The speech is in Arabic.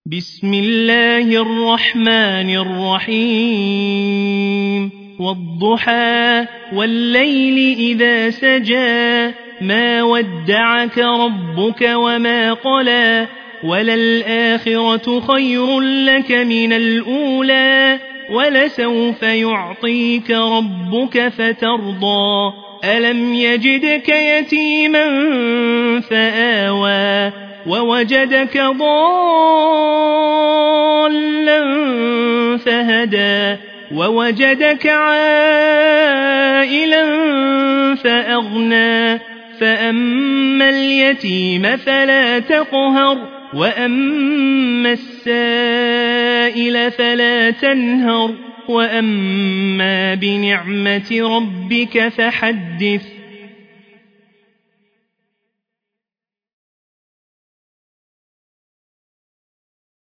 بسم الله الرحمن الرحيم والضحى والليل إذا سجى ما ودعك ربك وما قلى وللآخرة خير لك من الأولى ولسوف يعطيك ربك فترضى ألم يجدك يتيما فآوى ووجدك ضالا فهدى ووجدك عائلا فأغنى فأما اليتيم فلا تقهر وأما السائل فلا تنهر وأما بنعمة ربك فحدث